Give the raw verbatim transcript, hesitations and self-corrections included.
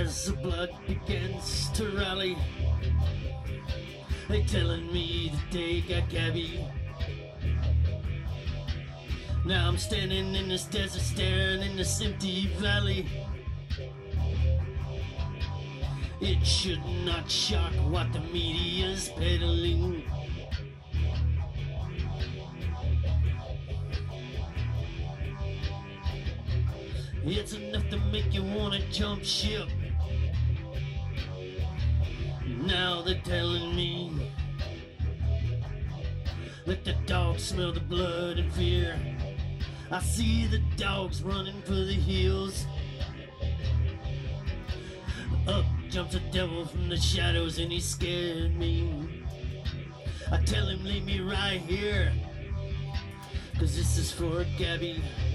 as the blood begins to rally. They telling me that they got Gabby. Now I'm standing in this desert, staring in this empty valley. It should not shock what the media's peddling. It's enough to make you wanna jump ship. Now they're telling me let the dogs smell the blood and fear. I see the dogs running for the hills. Up jumps a devil from the shadows and he scared me. I tell him leave me right here, 'cause this is for Gabby.